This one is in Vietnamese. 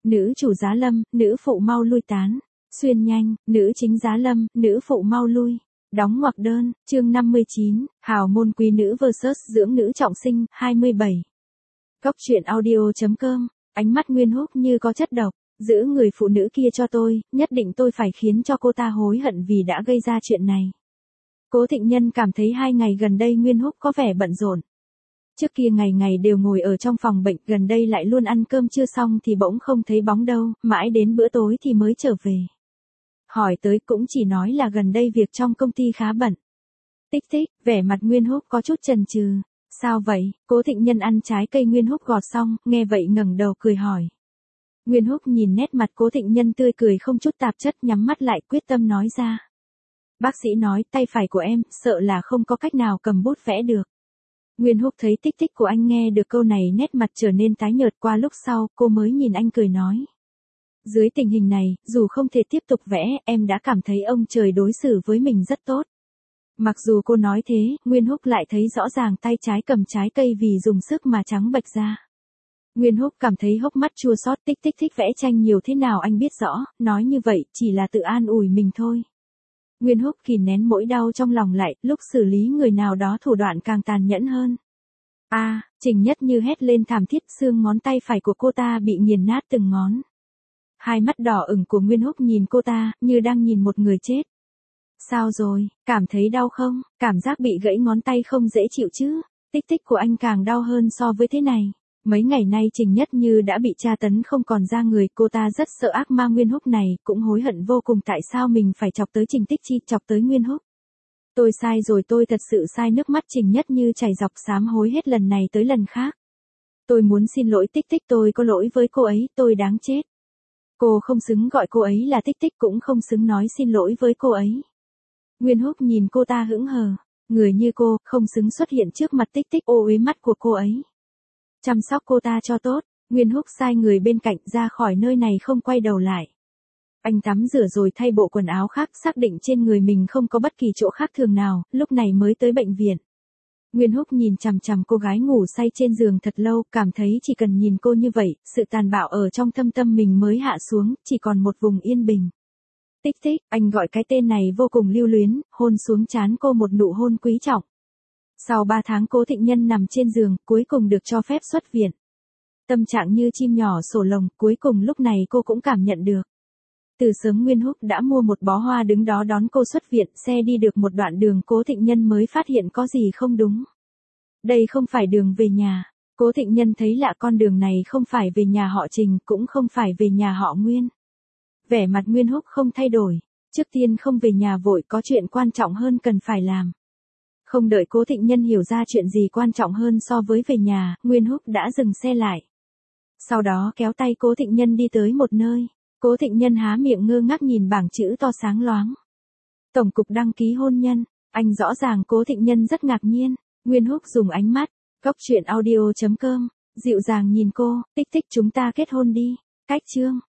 nữ chủ giá lâm, nữ phụ mau lui tán. Xuyên nhanh, nữ chính giá lâm, nữ phụ mau lui. Đóng ngoặc đơn, chương 59, hào môn quý nữ vs dưỡng nữ trọng sinh, 27. Góc truyện audio.com, ánh mắt Nguyên Húc như có chất độc, giữ người phụ nữ kia cho tôi, nhất định tôi phải khiến cho cô ta hối hận vì đã gây ra chuyện này. Cố Thịnh Nhân cảm thấy 2 ngày gần đây Nguyên Húc có vẻ bận rộn. Trước kia ngày ngày đều ngồi ở trong phòng bệnh, gần đây lại luôn ăn cơm chưa xong thì bỗng không thấy bóng đâu, mãi đến bữa tối thì mới trở về. Hỏi tới cũng chỉ nói là gần đây việc trong công ty khá bận. Tích tích, vẻ mặt Nguyên Húc có chút chần chừ. Sao vậy? Cố Thịnh Nhân ăn trái cây Nguyên Húc gọt xong, nghe vậy ngẩng đầu cười hỏi. Nguyên Húc nhìn nét mặt Cố Thịnh Nhân tươi cười không chút tạp chất, nhắm mắt lại quyết tâm nói ra. Bác sĩ nói tay phải của em, sợ là không có cách nào cầm bút vẽ được. Nguyên Húc thấy tích tích của anh nghe được câu này nét mặt trở nên tái nhợt, qua lúc sau, cô mới nhìn anh cười nói. Dưới tình hình này, dù không thể tiếp tục vẽ, em đã cảm thấy ông trời đối xử với mình rất tốt. Mặc dù cô nói thế, Nguyên Húc lại thấy rõ ràng tay trái cầm trái cây vì dùng sức mà trắng bệch ra. Nguyên Húc cảm thấy hốc mắt chua xót, tích tích thích vẽ tranh nhiều thế nào anh biết rõ, nói như vậy chỉ là tự an ủi mình thôi. Nguyên Húc kìm nén nỗi đau trong lòng lại, lúc xử lý người nào đó thủ đoạn càng tàn nhẫn hơn. Trình Nhất Như hét lên thảm thiết, xương ngón tay phải của cô ta bị nghiền nát từng ngón. Hai mắt đỏ ửng của Nguyên Húc nhìn cô ta, như đang nhìn một người chết. Sao rồi, cảm thấy đau không? Cảm giác bị gãy ngón tay không dễ chịu chứ? Tích tích của anh càng đau hơn so với thế này. Mấy ngày nay Trình Nhất Như đã bị tra tấn không còn ra người, cô ta rất sợ ác ma Nguyên Húc này, cũng hối hận vô cùng tại sao mình phải chọc tới Trình Tích Chi, chọc tới Nguyên Húc. Tôi sai rồi, tôi thật sự sai, nước mắt Trình Nhất Như chảy dọc sám hối hết lần này tới lần khác. Tôi muốn xin lỗi Tích Tích, tôi có lỗi với cô ấy, tôi đáng chết. Cô không xứng gọi cô ấy là Tích Tích, cũng không xứng nói xin lỗi với cô ấy. Nguyên Húc nhìn cô ta hững hờ, người như cô, không xứng xuất hiện trước mặt Tích Tích, ô uế mắt của cô ấy. Chăm sóc cô ta cho tốt, Nguyên Húc sai người bên cạnh ra khỏi nơi này không quay đầu lại. Anh tắm rửa rồi thay bộ quần áo khác, xác định trên người mình không có bất kỳ chỗ khác thường nào, lúc này mới tới bệnh viện. Nguyên Húc nhìn chằm chằm cô gái ngủ say trên giường thật lâu, cảm thấy chỉ cần nhìn cô như vậy, sự tàn bạo ở trong thâm tâm mình mới hạ xuống, chỉ còn một vùng yên bình. Tích tích, anh gọi cái tên này vô cùng lưu luyến, hôn xuống trán cô một nụ hôn quý trọng. Sau 3 tháng Cố Thịnh Nhân nằm trên giường, cuối cùng được cho phép xuất viện. Tâm trạng như chim nhỏ sổ lồng, cuối cùng lúc này cô cũng cảm nhận được. Từ sớm Nguyên Húc đã mua một bó hoa đứng đó đón cô xuất viện, xe đi được một đoạn đường Cố Thịnh Nhân mới phát hiện có gì không đúng. Đây không phải đường về nhà. Cố Thịnh Nhân thấy lạ, con đường này không phải về nhà họ Trình, cũng không phải về nhà họ Nguyên. Vẻ mặt Nguyên Húc không thay đổi. Trước tiên không về nhà vội, có chuyện quan trọng hơn cần phải làm. Không đợi Cố Thịnh Nhân hiểu ra chuyện gì quan trọng hơn so với về nhà, Nguyên Húc đã dừng xe lại. Sau đó kéo tay Cố Thịnh Nhân đi tới một nơi. Cố Thịnh Nhân há miệng ngơ ngác nhìn bảng chữ to sáng loáng. Tổng cục đăng ký hôn nhân. Anh rõ ràng Cố Thịnh Nhân rất ngạc nhiên. Nguyên Húc dùng ánh mắt, góc truyện audio.com, dịu dàng nhìn cô, tích tích chúng ta kết hôn đi. Cách chương.